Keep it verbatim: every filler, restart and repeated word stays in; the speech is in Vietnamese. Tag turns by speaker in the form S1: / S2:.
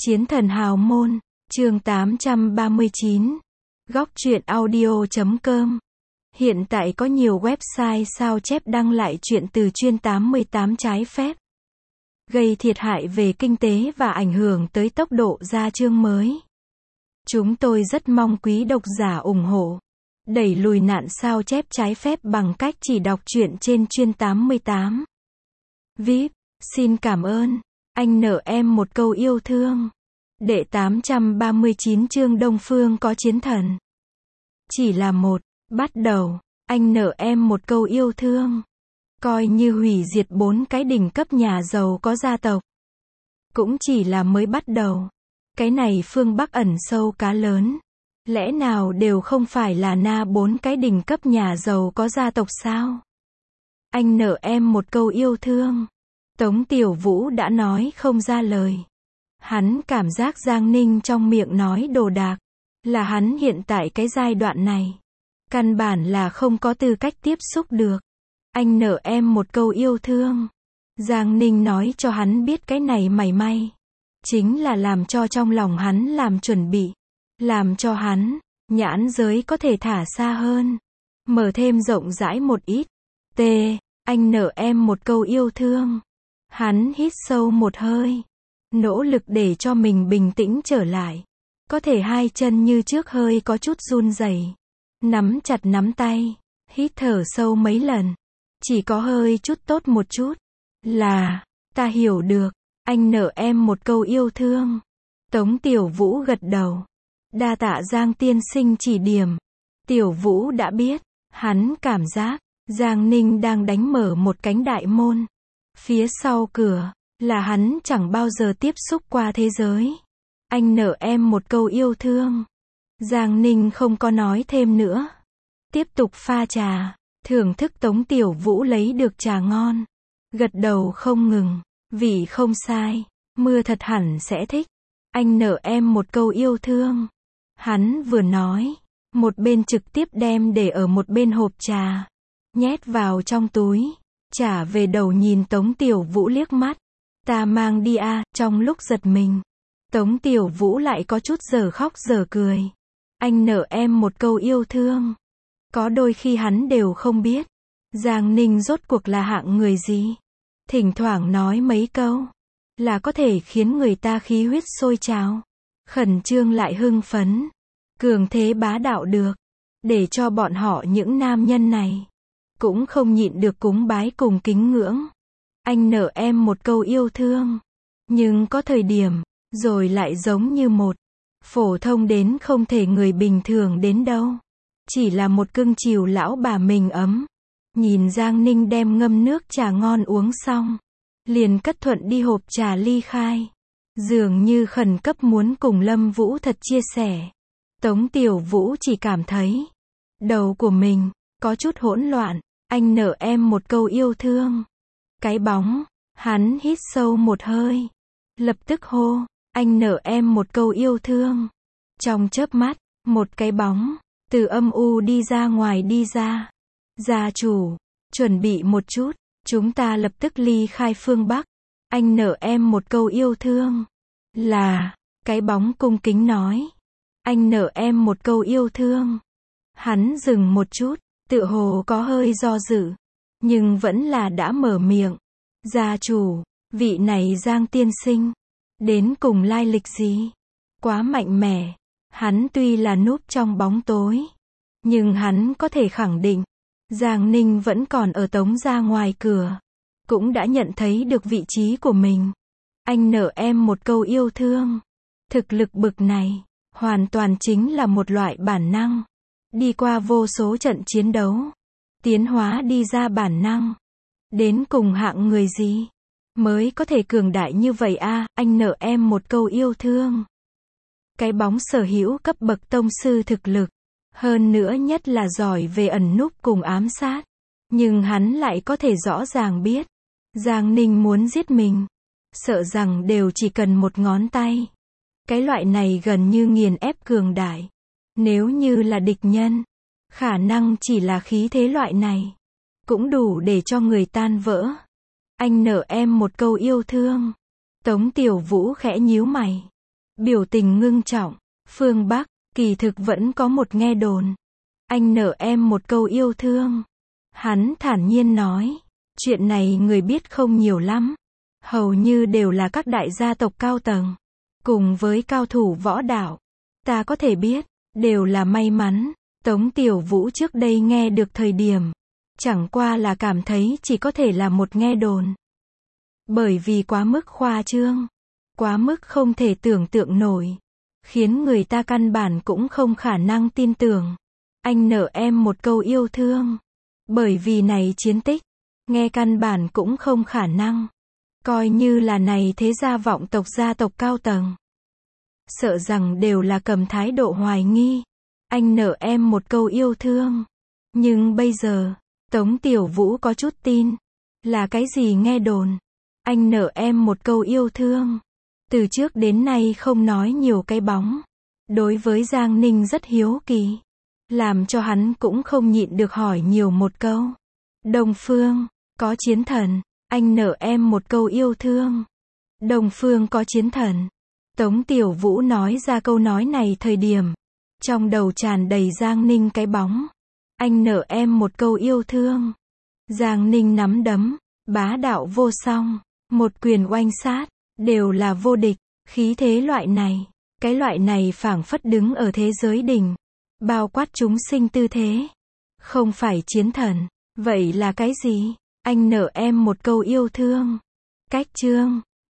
S1: Chiến thần hào môn, chương tám trăm ba mươi chín. Góc truyện audio chấm com. Hiện tại có nhiều website sao chép đăng lại truyện từ chuyên tám mươi tám trái phép, gây thiệt hại về kinh tế và ảnh hưởng tới tốc độ ra chương mới. Chúng tôi rất mong quý độc giả ủng hộ, đẩy lùi nạn sao chép trái phép bằng cách chỉ đọc truyện trên chuyên tám mươi tám. vê i pê, xin cảm ơn. Anh nợ em một câu yêu thương. Đệ tám trăm ba mươi chín chương Đông Phương có chiến thần. Chỉ là một, bắt đầu, anh nợ em một câu yêu thương. Coi như hủy diệt bốn cái đỉnh cấp nhà giàu có gia tộc. Cũng chỉ là mới bắt đầu. Cái này phương Bắc ẩn sâu cá lớn. Lẽ nào đều không phải là na bốn cái đỉnh cấp nhà giàu có gia tộc sao? Anh nợ em một câu yêu thương. Tống Tiểu Vũ đã nói không ra lời. Hắn cảm giác Giang Ninh trong miệng nói đồ đạc, là hắn hiện tại cái giai đoạn này, căn bản là không có tư cách tiếp xúc được. Anh nợ em một câu yêu thương. Giang Ninh nói cho hắn biết cái này mảy may, chính là làm cho trong lòng hắn làm chuẩn bị, làm cho hắn, nhãn giới có thể thả xa hơn, mở thêm rộng rãi một ít. T. Anh nợ em một câu yêu thương. Hắn hít sâu một hơi, nỗ lực để cho mình bình tĩnh trở lại. Có thể hai chân như trước hơi có chút run rẩy, nắm chặt nắm tay, hít thở sâu mấy lần. Chỉ có hơi chút tốt một chút. Là, ta hiểu được, anh nợ em một câu yêu thương. Tống Tiểu Vũ gật đầu. Đa tạ Giang tiên sinh chỉ điểm. Tiểu Vũ đã biết, hắn cảm giác, Giang Ninh đang đánh mở một cánh đại môn. Phía sau cửa, là hắn chẳng bao giờ tiếp xúc qua thế giới. Anh nợ em một câu yêu thương. Giang Ninh không có nói thêm nữa. Tiếp tục pha trà, thưởng thức Tống Tiểu Vũ lấy được trà ngon. Gật đầu không ngừng, vị không sai, mưa thật hẳn sẽ thích. Anh nợ em một câu yêu thương. Hắn vừa nói, một bên trực tiếp đem để ở một bên hộp trà, nhét vào trong túi. Trả về đầu nhìn Tống Tiểu Vũ liếc mắt. Ta mang đi à, trong lúc giật mình. Tống Tiểu Vũ lại có chút giờ khóc giờ cười. Anh nợ em một câu yêu thương. Có đôi khi hắn đều không biết, Giang Ninh rốt cuộc là hạng người gì. Thỉnh thoảng nói mấy câu, là có thể khiến người ta khí huyết sôi trào, khẩn trương lại hưng phấn, cường thế bá đạo được. Để cho bọn họ những nam nhân này cũng không nhịn được cúng bái cùng kính ngưỡng. Anh nợ em một câu yêu thương. Nhưng có thời điểm, rồi lại giống như một phổ thông đến không thể người bình thường đến đâu. Chỉ là một cưng chiều lão bà mình ấm. Nhìn Giang Ninh đem ngâm nước trà ngon uống xong, liền cất thuận đi hộp trà ly khai. Dường như khẩn cấp muốn cùng Lâm Vũ thật chia sẻ. Tống Tiểu Vũ chỉ cảm thấy đầu của mình có chút hỗn loạn. Anh nợ em một câu yêu thương. Cái bóng, hắn hít sâu một hơi, lập tức hô, anh nợ em một câu yêu thương. Trong chớp mắt, một cái bóng từ âm u đi ra ngoài đi ra. Gia chủ, chuẩn bị một chút, chúng ta lập tức ly khai phương Bắc. Anh nợ em một câu yêu thương. Là, cái bóng cung kính nói. Anh nợ em một câu yêu thương. Hắn dừng một chút, tựa hồ có hơi do dự, nhưng vẫn là đã mở miệng. Gia chủ, vị này Giang tiên sinh, đến cùng lai lịch gì? Quá mạnh mẽ. Hắn tuy là núp trong bóng tối, nhưng hắn có thể khẳng định, Giang Ninh vẫn còn ở Tống gia ngoài cửa, cũng đã nhận thấy được vị trí của mình. Anh nợ em một câu yêu thương. Thực lực bực này, hoàn toàn chính là một loại bản năng. Đi qua vô số trận chiến đấu, tiến hóa đi ra bản năng. Đến cùng hạng người gì mới có thể cường đại như vậy a? À, anh nợ em một câu yêu thương. Cái bóng sở hữu cấp bậc tông sư thực lực, hơn nữa nhất là giỏi về ẩn núp cùng ám sát. Nhưng hắn lại có thể rõ ràng biết, Giang Ninh muốn giết mình, sợ rằng đều chỉ cần một ngón tay. Cái loại này gần như nghiền ép cường đại. Nếu như là địch nhân, khả năng chỉ là khí thế loại này, cũng đủ để cho người tan vỡ. Anh nợ em một câu yêu thương. Tống Tiểu Vũ khẽ nhíu mày. Biểu tình ngưng trọng. Phương Bắc, kỳ thực vẫn có một nghe đồn. Anh nợ em một câu yêu thương. Hắn thản nhiên nói. Chuyện này người biết không nhiều lắm. Hầu như đều là các đại gia tộc cao tầng. Cùng với cao thủ võ đạo. Ta có thể biết. Đều là may mắn. Tống Tiểu Vũ trước đây nghe được thời điểm. Chẳng qua là cảm thấy chỉ có thể là một nghe đồn. Bởi vì quá mức khoa trương. Quá mức không thể tưởng tượng nổi. Khiến người ta căn bản cũng không khả năng tin tưởng. Anh nợ em một câu yêu thương. Bởi vì này chiến tích. Nghe căn bản cũng không khả năng. Coi như là này thế gia vọng tộc gia tộc cao tầng. Sợ rằng đều là cầm thái độ hoài nghi. Anh nợ em một câu yêu thương. Nhưng bây giờ, Tống Tiểu Vũ có chút tin. Là cái gì nghe đồn? Anh nợ em một câu yêu thương. Từ trước đến nay không nói nhiều cái bóng. Đối với Giang Ninh rất hiếu kỳ. Làm cho hắn cũng không nhịn được hỏi nhiều một câu. Đông Phương, có chiến thần. Anh nợ em một câu yêu thương. Đông Phương có chiến thần. Tống Tiểu Vũ nói ra câu nói này thời điểm. Trong đầu tràn đầy Giang Ninh cái bóng. Anh nợ em một câu yêu thương. Giang Ninh nắm đấm. Bá đạo vô song. Một quyền oanh sát. Đều là vô địch. Khí thế loại này. Cái loại này phảng phất đứng ở thế giới đỉnh. Bao quát chúng sinh tư thế. Không phải chiến thần. Vậy là cái gì? Anh nợ em một câu yêu thương. Cách chương.